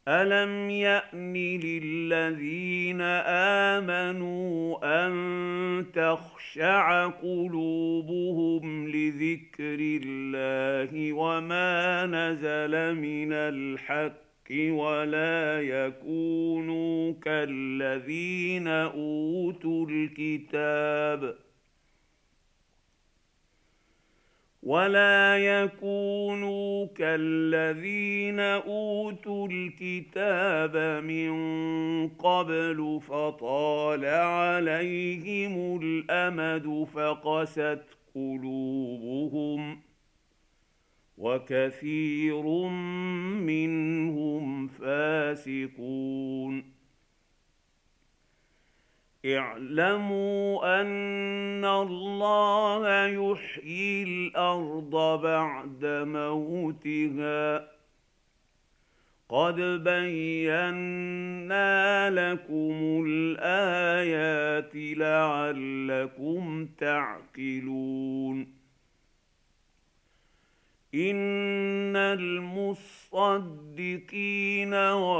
أَلَمْ يَأْنِ لِلَّذِينَ آمَنُوا أَن تَخْشَعَ قُلُوبُهُمْ لِذِكْرِ اللَّهِ وَمَا نَزَلَ مِنَ الْحَقِّ ولا يكونوا كالذين أوتوا الكتاب من قبل فطال عليهم الأمد فقست قلوبهم وكثير منهم فاسقون. اعلموا أن الله يحيي الأرض بعد موتها قد بينا لكم الآيات لعلكم تعقلون. إن المصدقين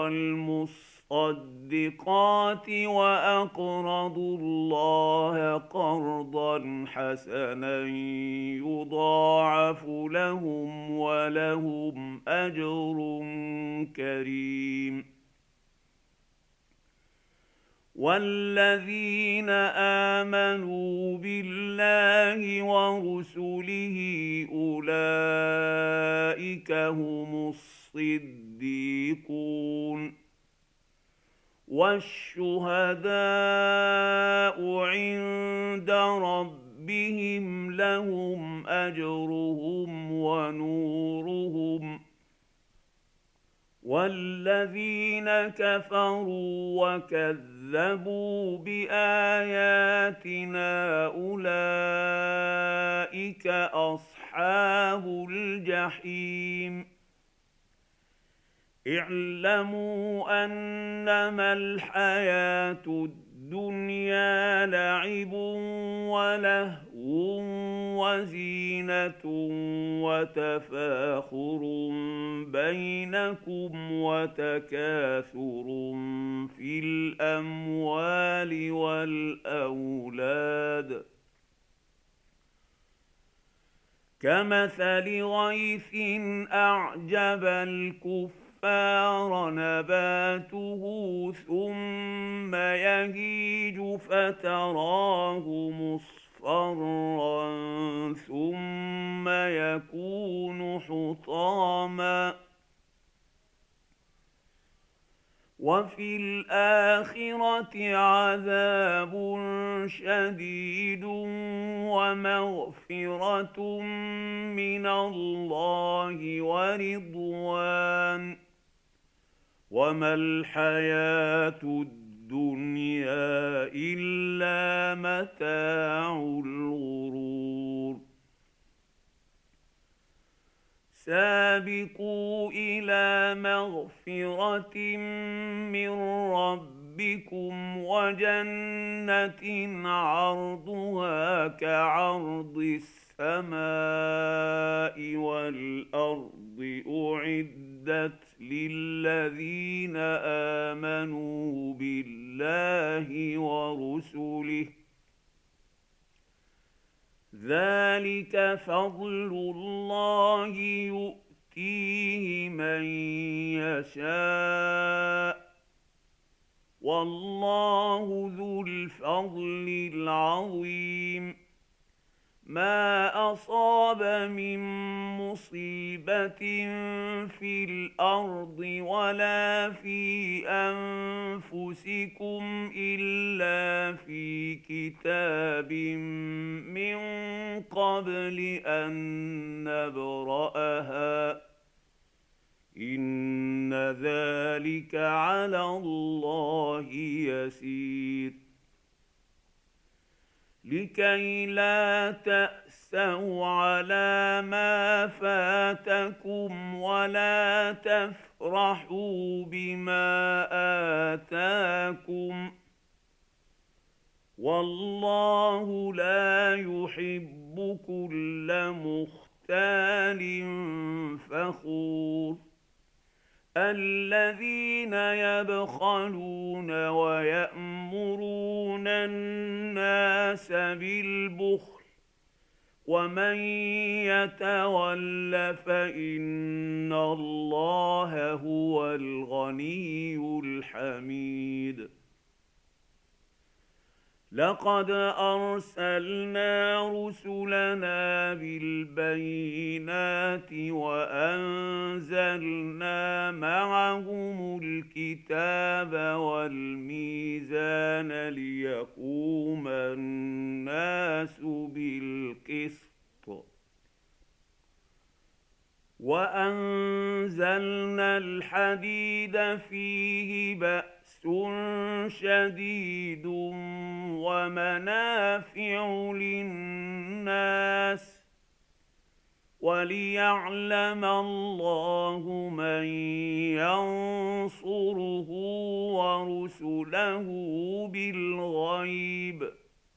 والمصدقات وأقرضوا الله قرضا حسنا يضاعف لهم ولهم أجر كريم. والذين آمنوا بالله ورسله أولئك هم الصديقون والشهداء عند ربهم لهم أجرهم ونورهم. والذين كفروا وكذبوا بآياتنا أولئك أصحاب الجحيم. اعلموا أنما الحياة الدنيا لعب ولهو وزينة وتفاخر بينكم وتكاثر في الأموال والأولاد كمثل غيث أعجب الكفار نباته ثم يهيج فتراه مصفرا ثم يكون حطاما وفي الآخرة عذاب شديد ومغفرة من الله ورضوان وما الحياة الدنيا إلا متاع الغرور. سابقوا إلى مغفرة من ربكم وجنة عرضها كعرض السماء والأرض أعدت للذين آمنوا بالله ورسله ذلك فضل الله يؤتيه من يشاء والله ذو الفضل العظيم. ما أصاب من مصيبة في الأرض ولا في أنفسكم إلا في كتاب من قبل أن نبرأها إن ذلك على الله يسير. لكي لا تأسوا على ما فاتكم ولا تفرحوا بما آتاكم والله لا يحب كل مختال فخور. الذين يبخلون ويأمرون الناس بالبخل ومن يتول فإن الله هو الغني الحميد. لقد أرسلنا رسلنا بالبينات وأنزلنا معهم الكتاب والميزان ليقوم الناس بالقسط وأنزلنا الحديد فيه بأس شديد ومنافع للناس وليعلم الله من ينصره ورسله بالغيب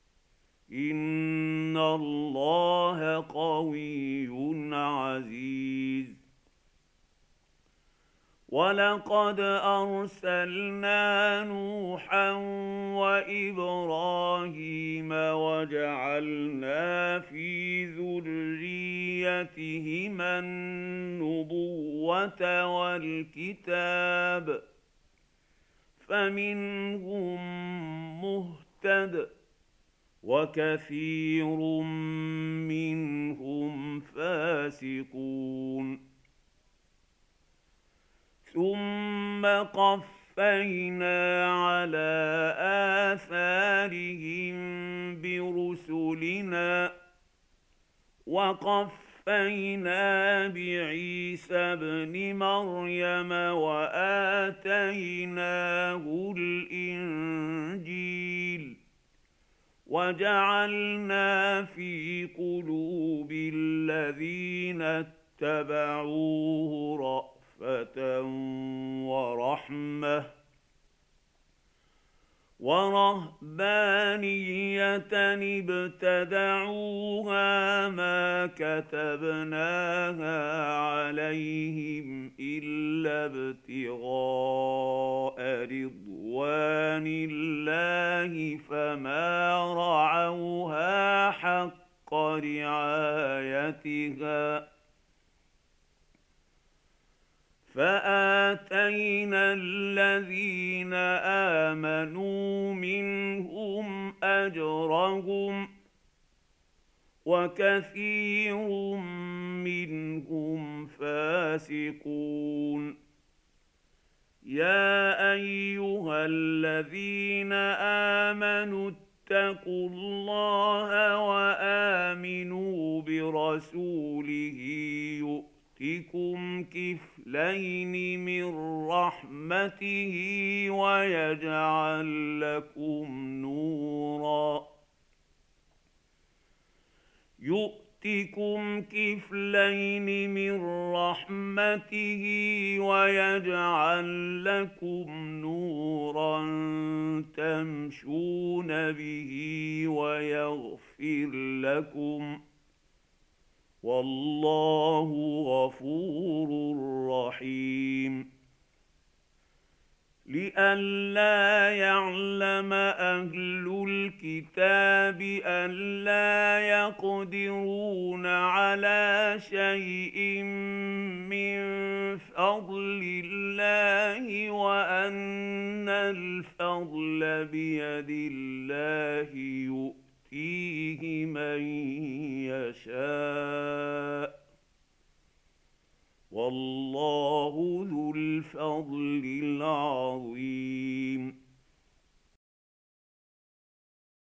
إن الله قوي عزيز. ولقد أرسلنا نوحا وإبراهيم وجعلنا في ذريتهما النبوة والكتاب فمنهم مهتد وكثير منهم فاسقون. ثم قفينا على آثارهم برسلنا وقفينا بعيسى ابن مريم وآتيناه الإنجيل وجعلنا في قلوب الذين اتبعوه رأفة ورحمة ورهبانية ابتدعوها ما كتبناها عليهم إلا ابتغاء رضوان الله فما رعوها حق رعايتها فآتينا الذين آمنوا منهم أجرهم وكثير منهم فاسقون. يا أيها الذين آمنوا اتقوا الله وآمنوا برسوله يؤتكم كفلين من رحمته ويجعل لكم نورا يؤتكم كفلين من رحمته ويجعل لكم نورا تمشون به ويغفر لكم والله غفور رحيم. لئلا يعلم أهل الكتاب ألا يقدرون على شيء من فضل الله وأن الفضل بيد الله يؤتيه من يشاء والله ذو الفضل العظيم.